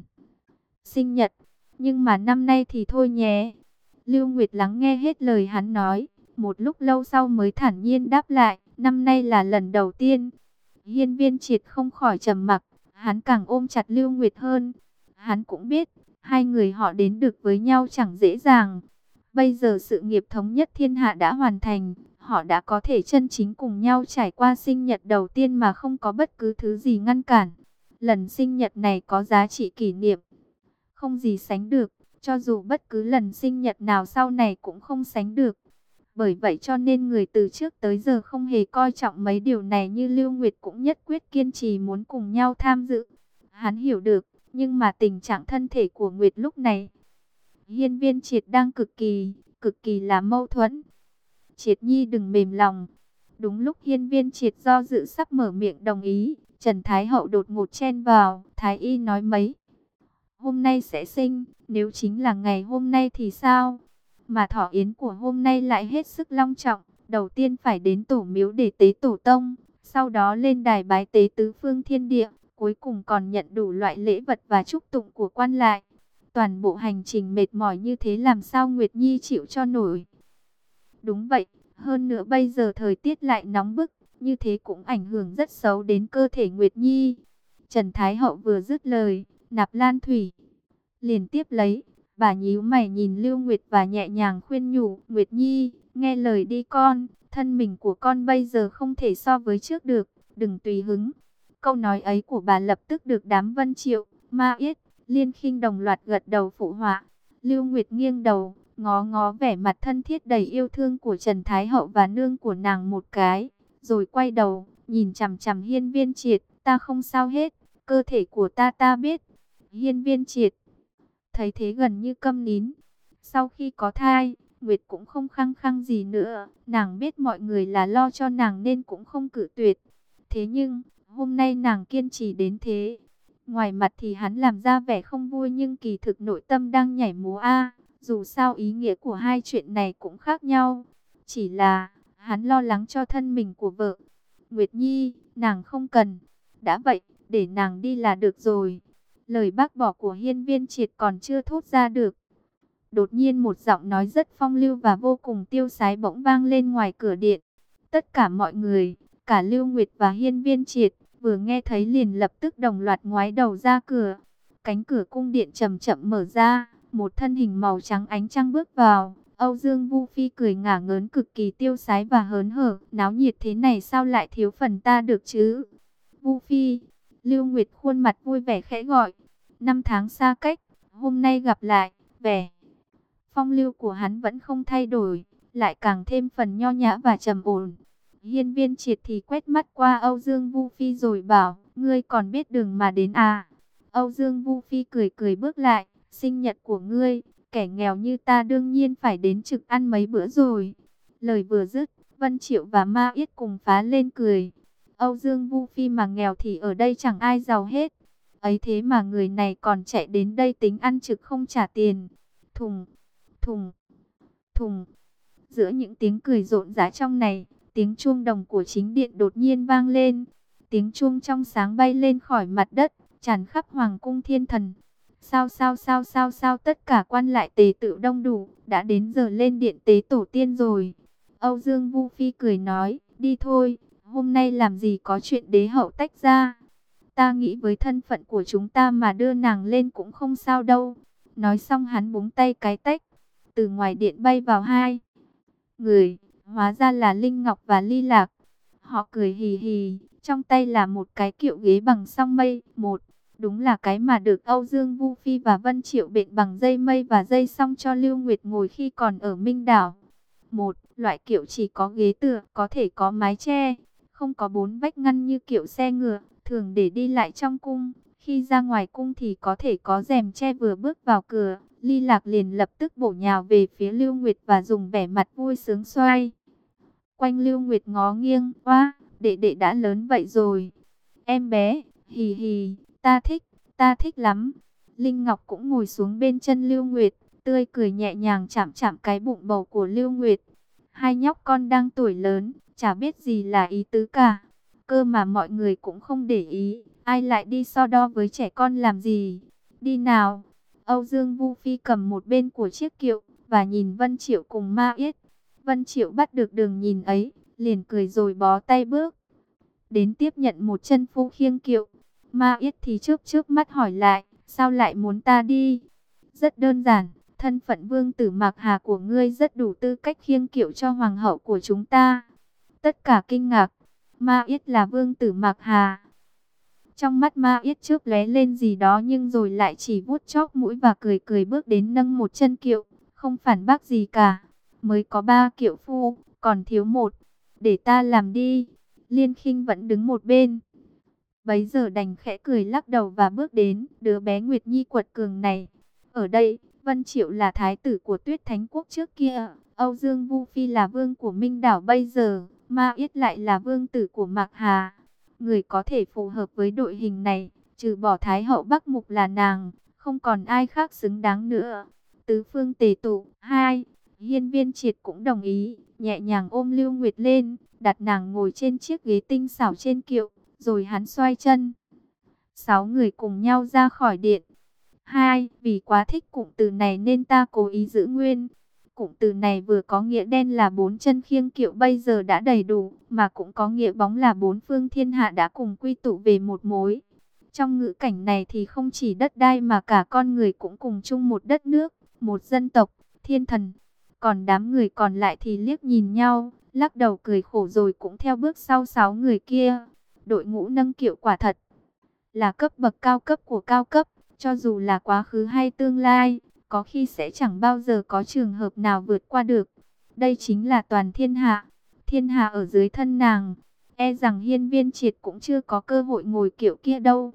Speaker 1: sinh nhật, nhưng mà năm nay thì thôi nhé. Lưu Nguyệt lắng nghe hết lời hắn nói, một lúc lâu sau mới thản nhiên đáp lại, năm nay là lần đầu tiên. Hiên Viên Triệt không khỏi trầm mặc, hắn càng ôm chặt Lưu Nguyệt hơn. Hắn cũng biết, hai người họ đến được với nhau chẳng dễ dàng. Bây giờ sự nghiệp thống nhất thiên hạ đã hoàn thành, họ đã có thể chân chính cùng nhau trải qua sinh nhật đầu tiên mà không có bất cứ thứ gì ngăn cản. Lần sinh nhật này có giá trị kỷ niệm. không gì sánh được, cho dù bất cứ lần sinh nhật nào sau này cũng không sánh được. Bởi vậy cho nên người từ trước tới giờ không hề coi trọng mấy điều này, như Lưu Nguyệt cũng nhất quyết kiên trì muốn cùng nhau tham dự. Hắn hiểu được, nhưng mà tình trạng thân thể của Nguyệt lúc này, Hiên Viên Triệt đang cực kỳ là mâu thuẫn. Triệt Nhi đừng mềm lòng. Đúng lúc Hiên Viên Triệt do dự sắp mở miệng đồng ý, Trần Thái Hậu đột ngột chen vào. Thái y nói mấy hôm nay sẽ sinh, nếu chính là ngày hôm nay thì sao? Mà thọ yến của hôm nay lại hết sức long trọng. Đầu tiên phải đến tổ miếu để tế tổ tông, sau đó lên đài bái tế tứ phương thiên địa, cuối cùng còn nhận đủ loại lễ vật và chúc tụng của quan lại. Toàn bộ hành trình mệt mỏi như thế làm sao Nguyệt Nhi chịu cho nổi? Đúng vậy, hơn nữa bây giờ thời tiết lại nóng bức, như thế cũng ảnh hưởng rất xấu đến cơ thể Nguyệt Nhi. Trần Thái Hậu vừa dứt lời, Nạp Lan Thủy liền tiếp lấy. Bà nhíu mày nhìn Lưu Nguyệt và nhẹ nhàng khuyên nhủ, Nguyệt Nhi, nghe lời đi con, thân mình của con bây giờ không thể so với trước được, đừng tùy hứng. Câu nói ấy của bà lập tức được đám Vân Triệu, Ma Yết, Liên Khinh đồng loạt gật đầu phụ họa. Lưu Nguyệt nghiêng đầu, ngó ngó vẻ mặt thân thiết đầy yêu thương của Trần Thái Hậu và nương của nàng một cái, rồi quay đầu, nhìn chằm chằm Hiên Viên Triệt, ta không sao hết, cơ thể của ta biết. Hiên Viên Triệt thấy thế gần như câm nín. Sau khi có thai, Nguyệt cũng không khăng khăng gì nữa, nàng biết mọi người là lo cho nàng nên cũng không cự tuyệt. Thế nhưng, hôm nay nàng kiên trì đến thế. Ngoài mặt thì hắn làm ra vẻ không vui nhưng kỳ thực nội tâm đang nhảy múa a. Dù sao ý nghĩa của hai chuyện này cũng khác nhau. Chỉ là, hắn lo lắng cho thân mình của vợ. Nguyệt Nhi, nàng không cần. Đã vậy, để nàng đi là được rồi. Lời bác bỏ của Hiên Viên Triệt còn chưa thốt ra được. Đột nhiên một giọng nói rất phong lưu và vô cùng tiêu sái bỗng vang lên ngoài cửa điện. Tất cả mọi người, cả Lưu Nguyệt và Hiên Viên Triệt, vừa nghe thấy liền lập tức đồng loạt ngoái đầu ra cửa. Cánh cửa cung điện chậm chậm mở ra, một thân hình màu trắng ánh trăng bước vào. Âu Dương Vu Phi cười ngả ngớn cực kỳ tiêu sái và hớn hở. Náo nhiệt thế này sao lại thiếu phần ta được chứ? Vu Phi, Lưu Nguyệt khuôn mặt vui vẻ khẽ gọi. Năm tháng xa cách, hôm nay gặp lại, vẻ phong lưu của hắn vẫn không thay đổi, lại càng thêm phần nho nhã và trầm ổn. Hiên Viên Triệt thì quét mắt qua Âu Dương Vu Phi rồi bảo, ngươi còn biết đường mà đến à? Âu Dương Vu Phi cười cười bước lại, sinh nhật của ngươi, kẻ nghèo như ta đương nhiên phải đến trực ăn mấy bữa rồi. Lời vừa dứt, Vân Triệu và Ma Yết cùng phá lên cười. Âu Dương Vu Phi mà nghèo thì ở đây chẳng ai giàu hết. Ấy thế mà người này còn chạy đến đây tính ăn trực không trả tiền. Thùng, thùng, thùng. Giữa những tiếng cười rộn rã trong này, tiếng chuông đồng của chính điện đột nhiên vang lên. Tiếng chuông trong sáng bay lên khỏi mặt đất, tràn khắp hoàng cung thiên thần. Sao tất cả quan lại tề tựu đông đủ, đã đến giờ lên điện tế tổ tiên rồi. Âu Dương Vu Phi cười nói, đi thôi, hôm nay làm gì có chuyện đế hậu tách ra. Ta nghĩ với thân phận của chúng ta mà đưa nàng lên cũng không sao đâu. Nói xong hắn búng tay cái tách. Từ ngoài điện bay vào hai người, hóa ra là Linh Ngọc và Ly Lạc. Họ cười hì hì, trong tay là một cái kiệu ghế bằng song mây. Đúng là cái mà được Âu Dương Vu Phi và Vân Triệu bện bằng dây mây và dây song cho Lưu Nguyệt ngồi khi còn ở Minh Đảo. Một loại kiệu chỉ có ghế tựa, có thể có mái che, không có bốn vách ngăn như kiệu xe ngựa, thường để đi lại trong cung. Khi ra ngoài cung thì có thể có rèm che. Vừa bước vào cửa, Ly Lạc liền lập tức bổ nhào về phía Lưu Nguyệt và dùng vẻ mặt vui sướng xoay quanh Lưu Nguyệt ngó nghiêng. Oa, đệ đệ đã lớn vậy rồi. Em bé, hì hì, ta thích lắm. Linh Ngọc cũng ngồi xuống bên chân Lưu Nguyệt, tươi cười nhẹ nhàng chạm chạm cái bụng bầu của Lưu Nguyệt. Hai nhóc con đang tuổi lớn, chả biết gì là ý tứ cả. Cơ mà mọi người cũng không để ý, ai lại đi so đo với trẻ con làm gì. Đi nào. Âu Dương Vu Phi cầm một bên của chiếc kiệu và nhìn Vân Triệu cùng Ma Yết. Vân Triệu bắt được đường nhìn ấy, liền cười rồi bó tay bước đến tiếp nhận một chân phu khiêng kiệu. Ma Yết thì chớp mắt hỏi lại, sao lại muốn ta đi? Rất đơn giản, thân phận vương tử Mạc Hà của ngươi rất đủ tư cách khiêng kiệu cho hoàng hậu của chúng ta. Tất cả kinh ngạc, Ma Yết là vương tử Mạc Hà. Trong mắt Ma Yết chớp lóe lên gì đó nhưng rồi lại chỉ vuốt chóp mũi và cười cười bước đến nâng một chân kiệu, không phản bác gì cả. Mới có 3 kiệu phu, còn thiếu một, để ta làm đi. Liên Khinh vẫn đứng một bên. Bấy giờ đành khẽ cười lắc đầu và bước đến, đứa bé Nguyệt Nhi quật cường này. Ở đây, Vân Triệu là thái tử của Tuyết Thánh Quốc trước kia, Âu Dương Vu Phi là vương của Minh Đảo bây giờ, Ma Yết lại là vương tử của Mạc Hà. Người có thể phù hợp với đội hình này, trừ bỏ Thái hậu Bắc Mục là nàng, không còn ai khác xứng đáng nữa. Tứ phương tề tụ, hai, Hiên Viên Triệt cũng đồng ý, nhẹ nhàng ôm Lưu Nguyệt lên, đặt nàng ngồi trên chiếc ghế tinh xảo trên kiệu, rồi hắn xoay chân. 6 người cùng nhau ra khỏi điện. Hai, vì quá thích cụm từ này nên ta cố ý giữ nguyên. Cụm từ này vừa có nghĩa đen là 4 chân khiêng kiệu bây giờ đã đầy đủ, mà cũng có nghĩa bóng là 4 phương thiên hạ đã cùng quy tụ về một mối. Trong ngữ cảnh này thì không chỉ đất đai mà cả con người cũng cùng chung một đất nước, một dân tộc, thiên thần. Còn đám người còn lại thì liếc nhìn nhau, lắc đầu cười khổ rồi cũng theo bước sau 6 người kia. Đội ngũ nâng kiệu quả thật là cấp bậc cao cấp của cao cấp, cho dù là quá khứ hay tương lai, có khi sẽ chẳng bao giờ có trường hợp nào vượt qua được. Đây chính là toàn thiên hạ ở dưới thân nàng. E rằng Hiên Viên Triệt cũng chưa có cơ hội ngồi kiệu kia đâu.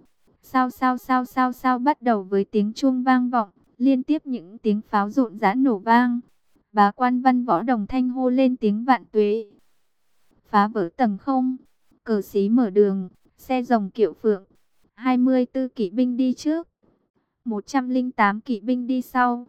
Speaker 1: Sao bắt đầu với tiếng chuông vang vọng, liên tiếp những tiếng pháo rộn rã nổ vang. Bá quan Văn Võ đồng thanh hô lên tiếng vạn tuế. Phá vỡ tầng không, cờ xí mở đường, xe rồng kiệu phượng, 24 kỵ binh đi trước, 108 kỵ binh đi sau,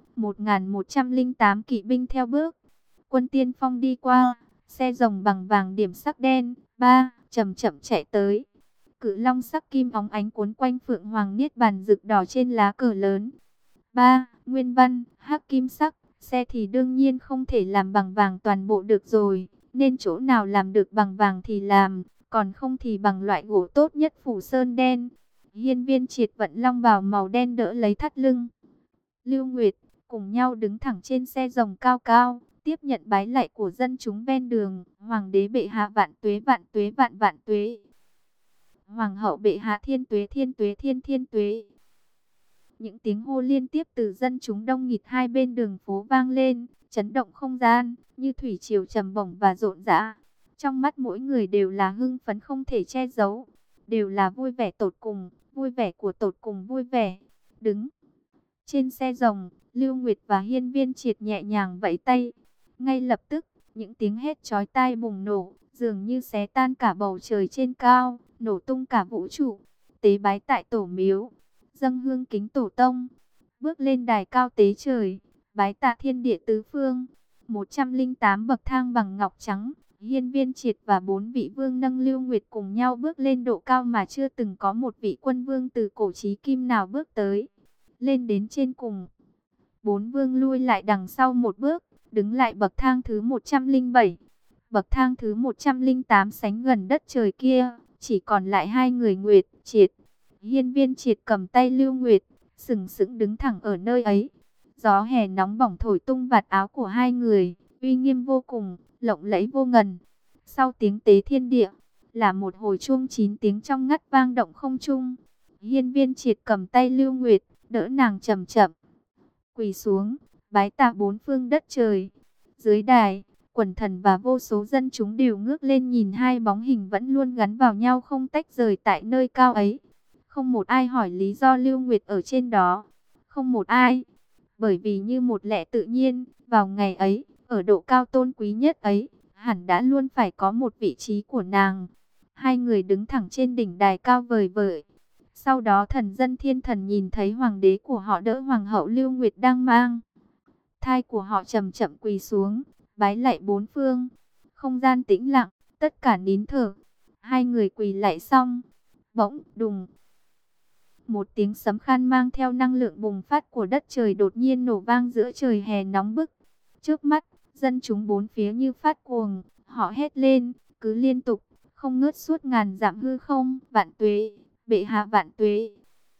Speaker 1: 1108 kỵ binh theo bước. Quân tiên phong đi qua, xe rồng bằng vàng điểm sắc đen, chậm chậm chạy tới. Cự long sắc kim óng ánh cuốn quanh phượng hoàng niết bàn rực đỏ trên lá cờ lớn. Nguyên văn, hắc kim sắc, xe thì đương nhiên không thể làm bằng vàng toàn bộ được rồi, nên chỗ nào làm được bằng vàng thì làm, còn không thì bằng loại gỗ tốt nhất phủ sơn đen. Hiên Viên Triệt vận long bào màu đen đỡ lấy thắt lưng. Lưu Nguyệt cùng nhau đứng thẳng trên xe rồng cao cao, tiếp nhận bái lạy của dân chúng ven đường. Hoàng đế bệ hạ vạn tuế vạn tuế vạn vạn tuế. Hoàng hậu bệ hạ thiên tuế thiên tuế thiên thiên tuế. Những tiếng hô liên tiếp từ dân chúng đông nghịt hai bên đường phố vang lên, chấn động không gian, như thủy triều trầm bổng và rộn rã. Trong mắt mỗi người đều là hưng phấn không thể che giấu, đều là vui vẻ tột cùng, vui vẻ của tột cùng vui vẻ. Đứng trên xe rồng, Lưu Nguyệt và Hiên Viên Triệt nhẹ nhàng vẫy tay. Ngay lập tức, những tiếng hét chói tai bùng nổ, dường như xé tan cả bầu trời trên cao, nổ tung cả vũ trụ. Tế bái tại tổ miếu, dâng hương kính tổ tông, bước lên đài cao tế trời, bái tạ thiên địa tứ phương. 108 bậc thang bằng ngọc trắng, Hiên Viên Triệt và 4 vị vương nâng Lưu Nguyệt cùng nhau bước lên độ cao mà chưa từng có một vị quân vương từ cổ chí kim nào bước tới. Lên đến trên cùng, 4 vương lui lại đằng sau một bước, đứng lại bậc thang thứ 107. Bậc thang thứ 108 sánh gần đất trời kia, chỉ còn lại hai người Nguyệt, Triệt. Hiên Viên Triệt cầm tay Lưu Nguyệt, sừng sững đứng thẳng ở nơi ấy. Gió hè nóng bỏng thổi tung vạt áo của hai người, uy nghiêm vô cùng, lộng lẫy vô ngần. Sau tiếng tế thiên địa, là một hồi chuông 9 tiếng trong ngắt vang động không trung. Hiên Viên Triệt cầm tay Lưu Nguyệt, đỡ nàng chậm chậm quỳ xuống, bái tạ 4 phương đất trời. Dưới đài, quần thần và vô số dân chúng đều ngước lên nhìn hai bóng hình vẫn luôn gắn vào nhau không tách rời tại nơi cao ấy. Không một ai hỏi lý do Lưu Nguyệt ở trên đó, không một ai. Bởi vì như một lẽ tự nhiên, vào ngày ấy, ở độ cao tôn quý nhất ấy, hẳn đã luôn phải có một vị trí của nàng. Hai người đứng thẳng trên đỉnh đài cao vời vợi. Sau đó thần dân thiên thần nhìn thấy hoàng đế của họ đỡ hoàng hậu Lưu Nguyệt đang mang thai của họ chậm chậm quỳ xuống, bái lạy 4 phương. Không gian tĩnh lặng, tất cả nín thở. Hai người quỳ lạy xong, bỗng đùng, một tiếng sấm khan mang theo năng lượng bùng phát của đất trời đột nhiên nổ vang giữa trời hè nóng bức. Trước mắt, dân chúng bốn phía như phát cuồng, họ hét lên, cứ liên tục, không ngớt suốt ngàn dặm hư không. Vạn tuế, bệ hạ vạn tuế.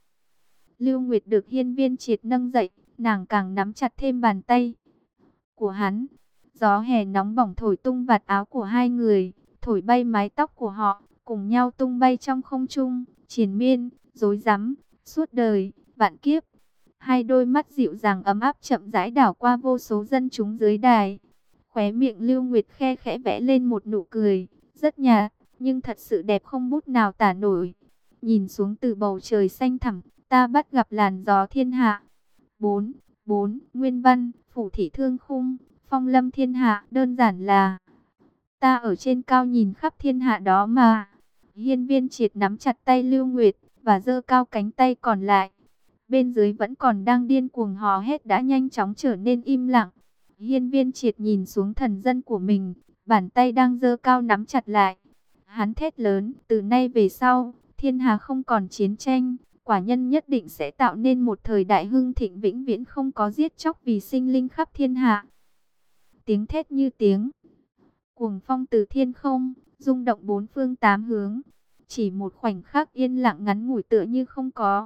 Speaker 1: Lưu Nguyệt được Hiên Viên Triệt nâng dậy, nàng càng nắm chặt thêm bàn tay của hắn. Gió hè nóng bỏng thổi tung vạt áo của hai người, thổi bay mái tóc của họ, cùng nhau tung bay trong không trung, triền miên, rối rắm, suốt đời, vạn kiếp. Hai đôi mắt dịu dàng ấm áp chậm rãi đảo qua vô số dân chúng dưới đài. Khóe miệng Lưu Nguyệt khe khẽ vẽ lên một nụ cười, rất nhạt, nhưng thật sự đẹp không bút nào tả nổi. Nhìn xuống từ bầu trời xanh thẳm, ta bắt gặp làn gió thiên hạ. 4. Nguyên văn, phủ thị thương khung, phong lâm thiên hạ, đơn giản là ta ở trên cao nhìn khắp thiên hạ đó mà. Hiên Viên Triệt nắm chặt tay Lưu Nguyệt và giơ cao cánh tay còn lại. Bên dưới vẫn còn đang điên cuồng hò hét đã nhanh chóng trở nên im lặng. Hiên Viên Triệt nhìn xuống thần dân của mình, bàn tay đang giơ cao nắm chặt lại. Hắn thét lớn, từ nay về sau, thiên hà không còn chiến tranh, quả nhân nhất định sẽ tạo nên một thời đại hưng thịnh vĩnh viễn không có giết chóc vì sinh linh khắp thiên hạ. Tiếng thét như tiếng cuồng phong từ thiên không, rung động bốn phương tám hướng. Chỉ một khoảnh khắc yên lặng ngắn ngủi tựa như không có.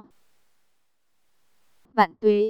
Speaker 1: Vạn tuế.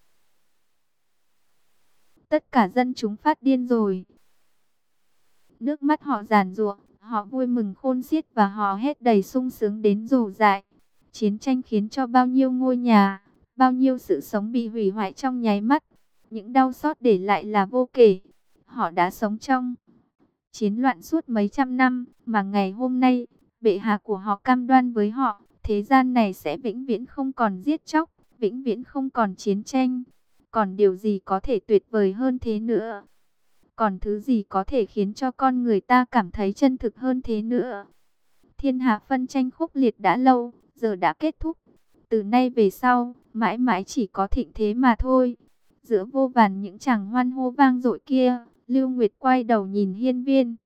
Speaker 1: Tất cả dân chúng phát điên rồi. Nước mắt họ giàn giụa, họ vui mừng khôn xiết và họ hét đầy sung sướng đến rồ dại. Chiến tranh khiến cho bao nhiêu ngôi nhà, bao nhiêu sự sống bị hủy hoại trong nháy mắt. Những đau xót để lại là vô kể. Họ đã sống trong chiến loạn suốt mấy trăm năm, mà ngày hôm nay, bệ hạ của họ cam đoan với họ, thế gian này sẽ vĩnh viễn không còn giết chóc, vĩnh viễn không còn chiến tranh. Còn điều gì có thể tuyệt vời hơn thế nữa? Còn thứ gì có thể khiến cho con người ta cảm thấy chân thực hơn thế nữa? Thiên hạ phân tranh khốc liệt đã lâu, giờ đã kết thúc. Từ nay về sau, mãi mãi chỉ có thịnh thế mà thôi. Giữa vô vàn những tràng hoan hô vang dội kia, Lưu Nguyệt quay đầu nhìn Hiên Viên.